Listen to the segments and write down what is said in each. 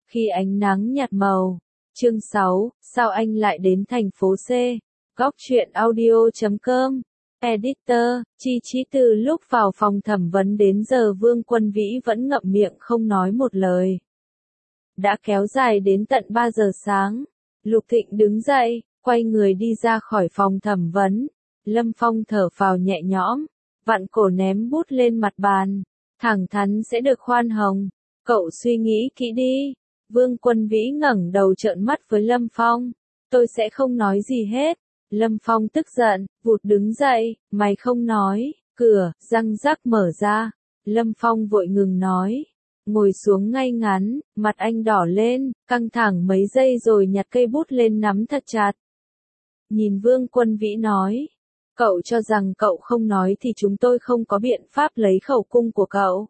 Khi ánh nắng nhạt màu. Chương 6, sao anh lại đến thành phố C? Góc truyện audio.com. Editor, Chi Chi. Từ lúc vào phòng thẩm vấn đến giờ Vương Quân Vĩ vẫn ngậm miệng không nói một lời. Đã kéo dài đến tận 3 giờ sáng. Lục Thịnh đứng dậy, quay người đi ra khỏi phòng thẩm vấn. Lâm Phong thở phào nhẹ nhõm, vặn cổ ném bút lên mặt bàn. Thẳng thắn sẽ được khoan hồng. Cậu suy nghĩ kỹ đi. Vương Quân Vĩ ngẩng đầu trợn mắt với Lâm Phong. Tôi sẽ không nói gì hết. Lâm Phong tức giận, vụt đứng dậy, mày không nói. Cửa, răng rắc mở ra. Lâm Phong vội ngừng nói. Ngồi xuống ngay ngắn, mặt anh đỏ lên, căng thẳng mấy giây rồi nhặt cây bút lên nắm thật chặt. Nhìn Vương Quân Vĩ nói. Cậu cho rằng cậu không nói thì chúng tôi không có biện pháp lấy khẩu cung của cậu.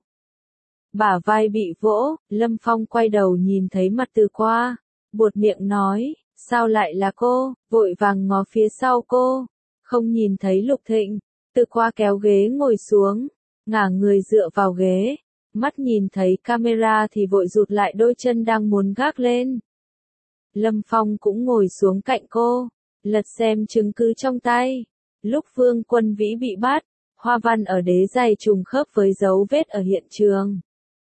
Bả vai bị vỗ, Lâm Phong quay đầu nhìn thấy mặt Từ Qua, buột miệng nói, sao lại là cô, vội vàng ngó phía sau cô, không nhìn thấy Lục Thịnh. Từ Qua kéo ghế ngồi xuống, ngả người dựa vào ghế, mắt nhìn thấy camera thì vội rụt lại đôi chân đang muốn gác lên. Lâm Phong cũng ngồi xuống cạnh cô, lật xem chứng cứ trong tay. Lúc Vương Quân Vĩ bị bắt, hoa văn ở đế giày trùng khớp với dấu vết ở hiện trường.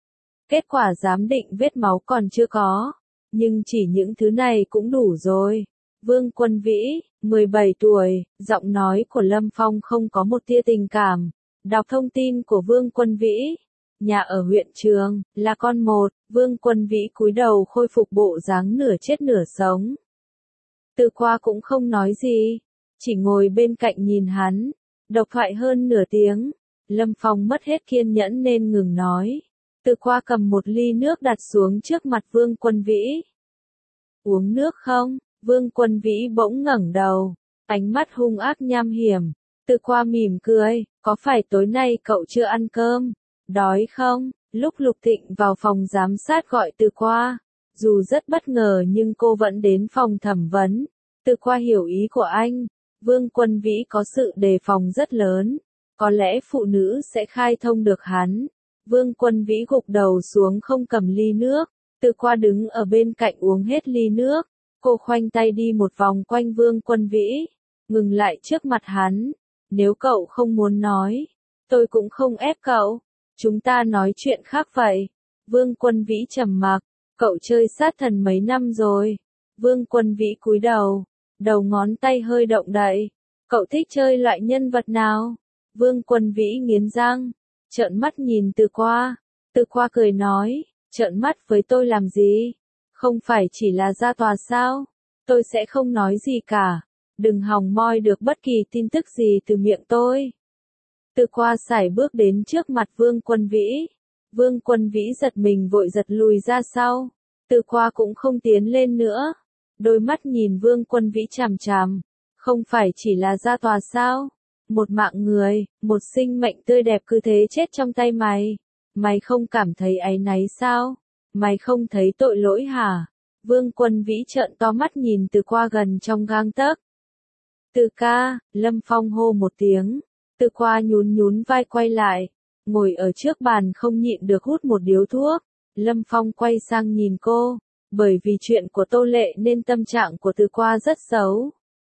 Kết quả giám định vết máu còn chưa có, nhưng chỉ những thứ này cũng đủ rồi. Vương Quân Vĩ, 17 tuổi, giọng nói của Lâm Phong không có một tia tình cảm. Đọc thông tin của Vương Quân Vĩ. Nhà ở huyện Trường, là con một. Vương Quân Vĩ cúi đầu khôi phục bộ dáng nửa chết nửa sống. Từ Qua cũng không nói gì, chỉ ngồi bên cạnh nhìn hắn. Độc thoại hơn nửa tiếng, Lâm Phong mất hết kiên nhẫn nên ngừng nói. Từ Qua cầm một ly nước đặt xuống trước mặt Vương Quân Vĩ. Uống nước không? Vương Quân Vĩ bỗng ngẩng đầu, ánh mắt hung ác nham hiểm. Từ Qua mỉm cười, có phải tối nay cậu chưa ăn cơm? Đói không? Lúc Lục Thịnh vào phòng giám sát gọi Từ Qua, dù rất bất ngờ nhưng cô vẫn đến phòng thẩm vấn. Từ Qua hiểu ý của anh. Vương Quân Vĩ có sự đề phòng rất lớn, có lẽ phụ nữ sẽ khai thông được hắn. Vương Quân Vĩ gục đầu xuống không cầm ly nước, Từ Qua đứng ở bên cạnh uống hết ly nước. Cô khoanh tay đi một vòng quanh Vương Quân Vĩ, ngừng lại trước mặt hắn. Nếu cậu không muốn nói, tôi cũng không ép cậu. Chúng ta nói chuyện khác vậy. Vương Quân Vĩ trầm mặc, cậu chơi sát thần mấy năm rồi. Vương Quân Vĩ cúi đầu, đầu ngón tay hơi động đậy. Cậu thích chơi loại nhân vật nào? Vương Quân Vĩ nghiến răng, trợn mắt nhìn Từ Qua. Từ Qua cười nói, trợn mắt với tôi làm gì? Không phải chỉ là ra tòa sao? Tôi sẽ không nói gì cả. Đừng hòng moi được bất kỳ tin tức gì từ miệng tôi. Từ Qua sải bước đến trước mặt Vương Quân Vĩ. Vương Quân Vĩ giật mình vội giật lùi ra sau. Từ Qua cũng không tiến lên nữa. Đôi mắt nhìn Vương Quân Vĩ chằm chằm. Không phải chỉ là ra tòa sao? Một mạng người, một sinh mệnh tươi đẹp cứ thế chết trong tay mày. Mày không cảm thấy áy náy sao? Mày không thấy tội lỗi hả? Vương Quân Vĩ trợn to mắt nhìn Từ Qua gần trong gang tấc. Từ ca, Lâm Phong hô một tiếng. Từ Qua nhún nhún vai quay lại, ngồi ở trước bàn không nhịn được hút một điếu thuốc. Lâm Phong quay sang nhìn cô, bởi vì chuyện của Tô Lệ nên tâm trạng của Từ Qua rất xấu.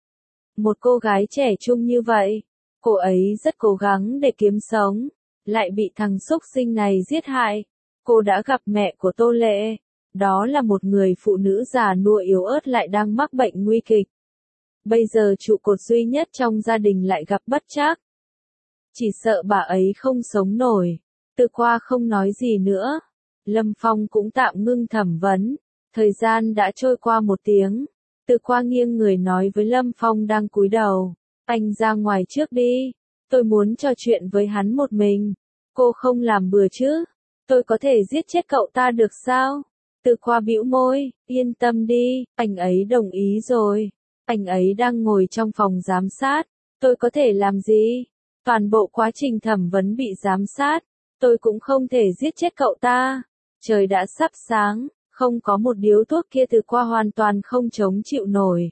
Một cô gái trẻ trung như vậy, cô ấy rất cố gắng để kiếm sống, lại bị thằng xúc sinh này giết hại. Cô đã gặp mẹ của Tô Lệ, đó là một người phụ nữ già nua yếu ớt lại đang mắc bệnh nguy kịch. Bây giờ trụ cột duy nhất trong gia đình lại gặp bất trắc. Chỉ sợ bà ấy không sống nổi. Từ Qua không nói gì nữa. Lâm Phong cũng tạm ngưng thẩm vấn. Thời gian đã trôi qua 1 tiếng. Từ Qua nghiêng người nói với Lâm Phong đang cúi đầu. Anh ra ngoài trước đi. Tôi muốn trò chuyện với hắn một mình. Cô không làm bừa chứ? Tôi có thể giết chết cậu ta được sao? Từ Qua bĩu môi. Yên tâm đi, anh ấy đồng ý rồi. Anh ấy đang ngồi trong phòng giám sát. Tôi có thể làm gì? Toàn bộ quá trình thẩm vấn bị giám sát. Tôi cũng không thể giết chết cậu ta. Trời đã sắp sáng, không có một điếu thuốc kia Từ Qua hoàn toàn không chống chịu nổi.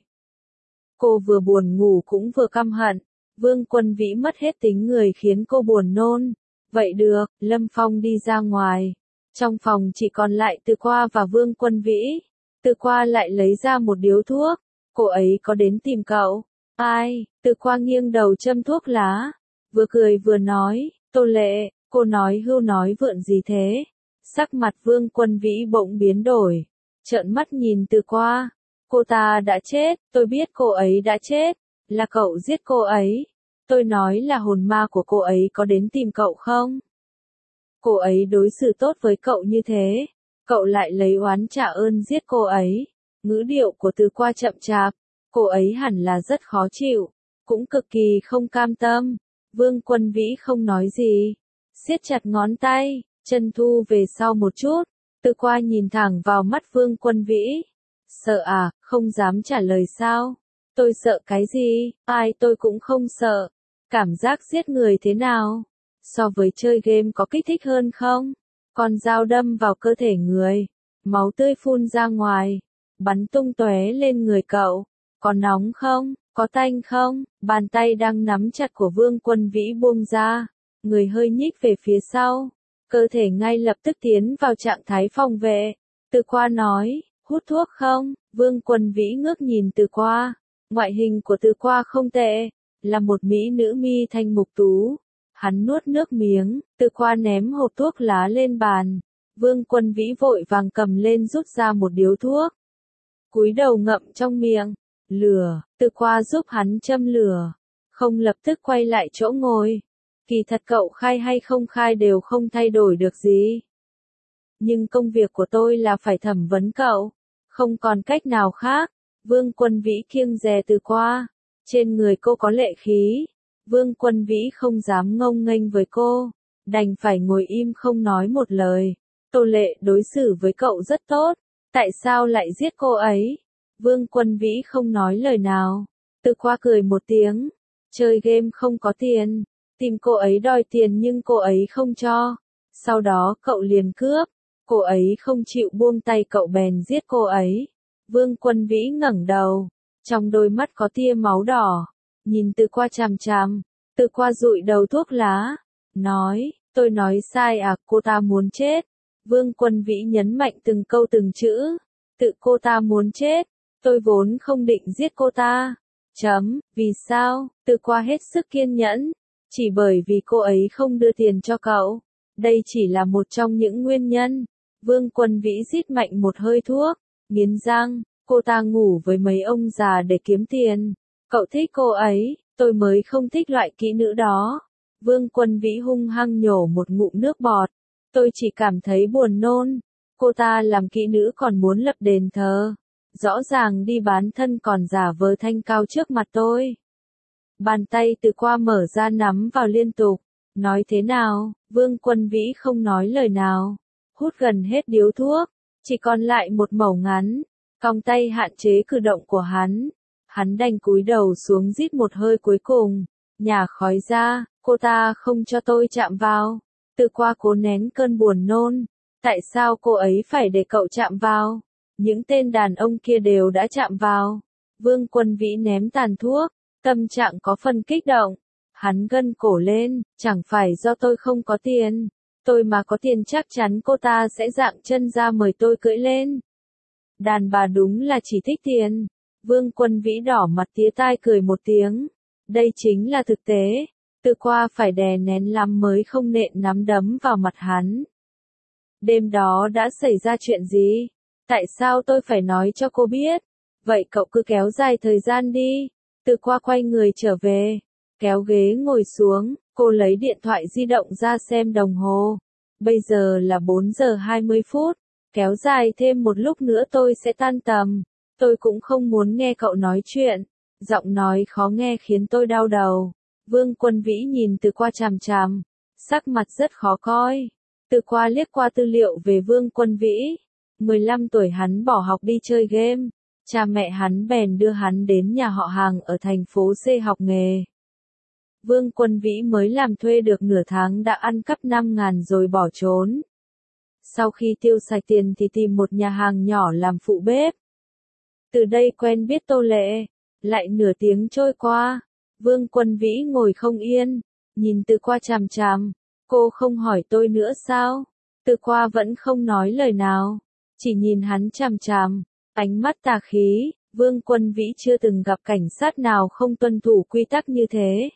Cô vừa buồn ngủ cũng vừa căm hận. Vương Quân Vĩ mất hết tính người khiến cô buồn nôn. Vậy được, Lâm Phong đi ra ngoài. Trong phòng chỉ còn lại Từ Qua và Vương Quân Vĩ. Từ Qua lại lấy ra một điếu thuốc. Cô ấy có đến tìm cậu. Ai? Từ Qua nghiêng đầu châm thuốc lá. Vừa cười vừa nói, Tô Lệ, cô nói hưu nói vượn gì thế? Sắc mặt Vương Quân Vĩ bỗng biến đổi. Trợn mắt nhìn Từ Qua. Cô ta đã chết, tôi biết cô ấy đã chết. Là cậu giết cô ấy. Tôi nói là hồn ma của cô ấy có đến tìm cậu không? Cô ấy đối xử tốt với cậu như thế. Cậu lại lấy oán trả ơn giết cô ấy. Ngữ điệu của Từ Qua chậm chạp. Cô ấy hẳn là rất khó chịu. Cũng cực kỳ không cam tâm. Vương Quân Vĩ không nói gì. Siết chặt ngón tay, chân thu về sau một chút. Từ Qua nhìn thẳng vào mắt Vương Quân Vĩ. Sợ à, không dám trả lời sao? Tôi sợ cái gì? Ai tôi cũng không sợ. Cảm giác giết người thế nào? So với chơi game có kích thích hơn không? Con dao đâm vào cơ thể người. Máu tươi phun ra ngoài. Bắn tung tóe lên người cậu. Có nóng không? Có tanh không? Bàn tay đang nắm chặt của Vương Quân Vĩ buông ra. Người hơi nhích về phía sau. Cơ thể ngay lập tức tiến vào trạng thái phòng vệ. Từ Qua nói, hút thuốc không? Vương Quân Vĩ ngước nhìn Từ Qua. Ngoại hình của Từ Qua không tệ. Là một mỹ nữ mi thanh mục tú. Hắn nuốt nước miếng. Từ Qua ném hộp thuốc lá lên bàn. Vương Quân Vĩ vội vàng cầm lên rút ra một điếu thuốc. Cúi đầu ngậm trong miệng. Lửa. Từ Qua giúp hắn châm lửa. Không lập tức quay lại chỗ ngồi. Kỳ thật cậu khai hay không khai đều không thay đổi được gì. Nhưng công việc của tôi là phải thẩm vấn cậu. Không còn cách nào khác. Vương Quân Vĩ kiêng dè Từ Qua. Trên người cô có lệ khí. Vương Quân Vĩ không dám ngông nghênh với cô. Đành phải ngồi im không nói một lời. Tô Lệ đối xử với cậu rất tốt. Tại sao lại giết cô ấy? Vương Quân Vĩ không nói lời nào. Từ Qua cười một tiếng. Chơi game không có tiền. Tìm cô ấy đòi tiền nhưng cô ấy không cho. Sau đó cậu liền cướp. Cô ấy không chịu buông tay cậu bèn giết cô ấy. Vương Quân Vĩ ngẩng đầu. Trong đôi mắt có tia máu đỏ. Nhìn Từ Qua chằm chằm. Từ Qua dụi đầu thuốc lá. Nói, tôi nói sai à, cô ta muốn chết. Vương Quân Vĩ nhấn mạnh từng câu từng chữ. Tự cô ta muốn chết. Tôi vốn không định giết cô ta. Vì sao? Từ Qua hết sức kiên nhẫn. Chỉ bởi vì cô ấy không đưa tiền cho cậu. Đây chỉ là một trong những nguyên nhân. Vương Quân Vĩ rít mạnh một hơi thuốc. Nghiến răng, cô ta ngủ với mấy ông già để kiếm tiền. Cậu thích cô ấy, tôi mới không thích loại kỹ nữ đó. Vương Quân Vĩ hung hăng nhổ một ngụm nước bọt. Tôi chỉ cảm thấy buồn nôn. Cô ta làm kỹ nữ còn muốn lập đền thờ. Rõ ràng đi bán thân còn giả vờ thanh cao trước mặt tôi. Bàn tay Từ Qua mở ra nắm vào liên tục. Nói thế nào? Vương Quân Vĩ không nói lời nào. Hút gần hết điếu thuốc. Chỉ còn lại một mẩu ngắn. Còng tay hạn chế cử động của hắn. Hắn đành cúi đầu xuống rít một hơi cuối cùng. Nhả khói ra, cô ta không cho tôi chạm vào. Từ Qua cố nén cơn buồn nôn. Tại sao cô ấy phải để cậu chạm vào? Những tên đàn ông kia đều đã chạm vào. Vương Quân Vĩ ném tàn thuốc. Tâm trạng có phần kích động. Hắn gân cổ lên, chẳng phải do tôi không có tiền. Tôi mà có tiền chắc chắn cô ta sẽ dạng chân ra mời tôi cưỡi lên. Đàn bà đúng là chỉ thích tiền. Vương Quân Vĩ đỏ mặt tía tai cười một tiếng. Đây chính là thực tế. Từ Qua phải đè nén lắm mới không nện nắm đấm vào mặt hắn. Đêm đó đã xảy ra chuyện gì? Tại sao tôi phải nói cho cô biết? Vậy cậu cứ kéo dài thời gian đi. Từ Qua quay người trở về. Kéo ghế ngồi xuống, cô lấy điện thoại di động ra xem đồng hồ. Bây giờ là 4 giờ 20 phút. Kéo dài thêm một lúc nữa tôi sẽ tan tầm. Tôi cũng không muốn nghe cậu nói chuyện. Giọng nói khó nghe khiến tôi đau đầu. Vương Quân Vĩ nhìn Từ Qua chằm chằm. Sắc mặt rất khó coi. Từ Qua liếc qua tư liệu về Vương Quân Vĩ. 15 tuổi hắn bỏ học đi chơi game. Cha mẹ hắn bèn đưa hắn đến nhà họ hàng ở thành phố C học nghề. Vương Quân Vĩ mới làm thuê được nửa tháng đã ăn cắp 5.000 rồi bỏ trốn. Sau khi tiêu sạch tiền thì tìm một nhà hàng nhỏ làm phụ bếp. Từ đây quen biết Tô Lệ. Lại nửa tiếng trôi qua. Vương Quân Vĩ ngồi không yên. Nhìn Từ Qua chằm chằm. Cô không hỏi tôi nữa sao? Từ Khoa vẫn không nói lời nào, chỉ nhìn hắn chằm chằm, ánh mắt tà khí. Vương Quân Vĩ chưa từng gặp cảnh sát nào không tuân thủ quy tắc như thế.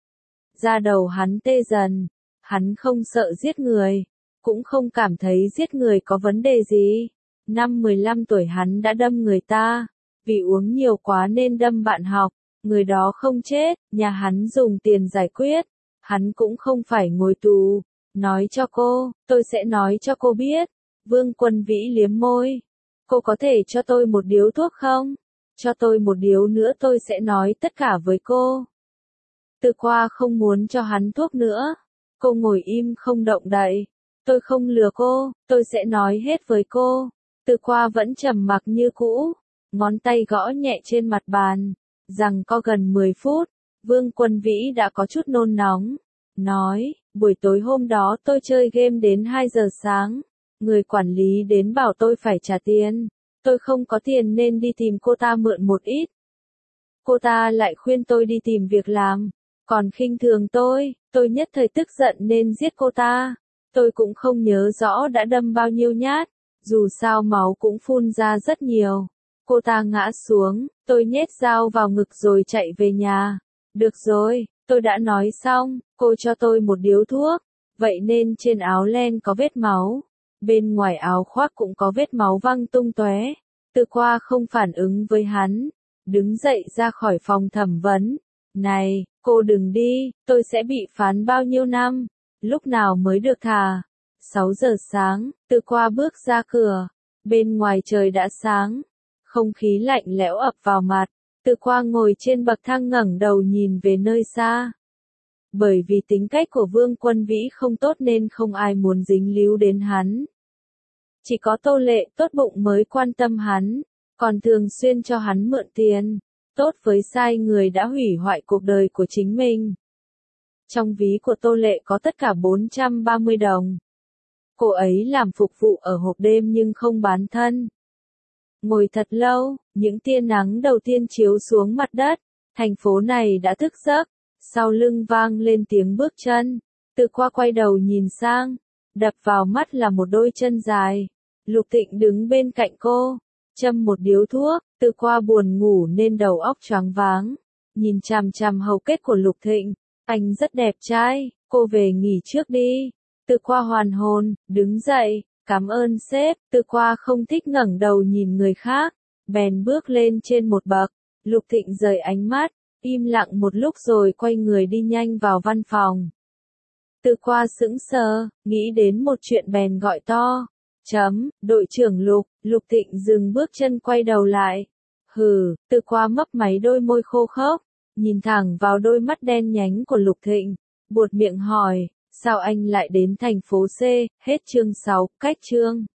Da đầu hắn tê dần, hắn không sợ giết người, cũng không cảm thấy giết người có vấn đề gì. Năm 15 tuổi hắn đã đâm người ta, vì uống nhiều quá nên đâm bạn học, người đó không chết, nhà hắn dùng tiền giải quyết, hắn cũng không phải ngồi tù. Nói cho cô, tôi sẽ nói cho cô biết. Vương Quân Vĩ liếm môi. Cô có thể cho tôi một điếu thuốc không? Cho tôi một điếu nữa tôi sẽ nói tất cả với cô. Từ Khoa không muốn cho hắn thuốc nữa. Cô ngồi im không động đậy. Tôi không lừa cô, tôi sẽ nói hết với cô. Từ Khoa vẫn trầm mặc như cũ, ngón tay gõ nhẹ trên mặt bàn. Rằng có gần 10 phút, Vương Quân Vĩ đã có chút nôn nóng. Nói, buổi tối hôm đó tôi chơi game đến 2 giờ sáng. Người quản lý đến bảo tôi phải trả tiền. Tôi không có tiền nên đi tìm cô ta mượn một ít. Cô ta lại khuyên tôi đi tìm việc làm, còn khinh thường tôi nhất thời tức giận nên giết cô ta. Tôi cũng không nhớ rõ đã đâm bao nhiêu nhát, dù sao máu cũng phun ra rất nhiều. Cô ta ngã xuống, tôi nhét dao vào ngực rồi chạy về nhà. Được rồi, tôi đã nói xong, cô cho tôi một điếu thuốc, vậy nên trên áo len có vết máu. Bên ngoài áo khoác cũng có vết máu văng tung tóe. Từ Khoa không phản ứng với hắn, đứng dậy ra khỏi phòng thẩm vấn. Này, cô đừng đi, tôi sẽ bị phán bao nhiêu năm, lúc nào mới được thả? 6 giờ sáng, Từ Khoa bước ra cửa, bên ngoài trời đã sáng, không khí lạnh lẽo ập vào mặt. Từ Khoa ngồi trên bậc thang ngẩng đầu nhìn về nơi xa. Bởi vì tính cách của Vương Quân Vĩ không tốt nên không ai muốn dính líu đến hắn. Chỉ có Tô Lệ tốt bụng mới quan tâm hắn, còn thường xuyên cho hắn mượn tiền. Tốt với sai người đã hủy hoại cuộc đời của chính mình. Trong ví của Tô Lệ có tất cả 430 đồng. Cô ấy làm phục vụ ở hộp đêm nhưng không bán thân. Ngồi thật lâu, những tia nắng đầu tiên chiếu xuống mặt đất, thành phố này đã thức giấc. Sau lưng vang lên tiếng bước chân. Từ Khoa quay đầu nhìn sang, đập vào mắt là một đôi chân dài. Lục Thịnh đứng bên cạnh cô, châm một điếu thuốc. Từ Khoa buồn ngủ nên đầu óc choáng váng, nhìn chằm chằm hầu kết của Lục Thịnh. Anh rất đẹp trai, cô về nghỉ trước đi. Từ Khoa hoàn hồn, đứng dậy, cảm ơn sếp. Từ Khoa không thích ngẩng đầu nhìn người khác, bèn bước lên trên một bậc. Lục Thịnh rời ánh mắt, im lặng một lúc rồi quay người đi nhanh vào văn phòng. Từ Khoa sững sờ, nghĩ đến một chuyện bèn gọi to. Đội trưởng Lục. Lục Thịnh dừng bước chân quay đầu lại. Hừ, Từ Khoa mấp máy đôi môi khô khốc, nhìn thẳng vào đôi mắt đen nhánh của Lục Thịnh, buột miệng hỏi, sao anh lại đến thành phố C? Hết chương 6, cách chương.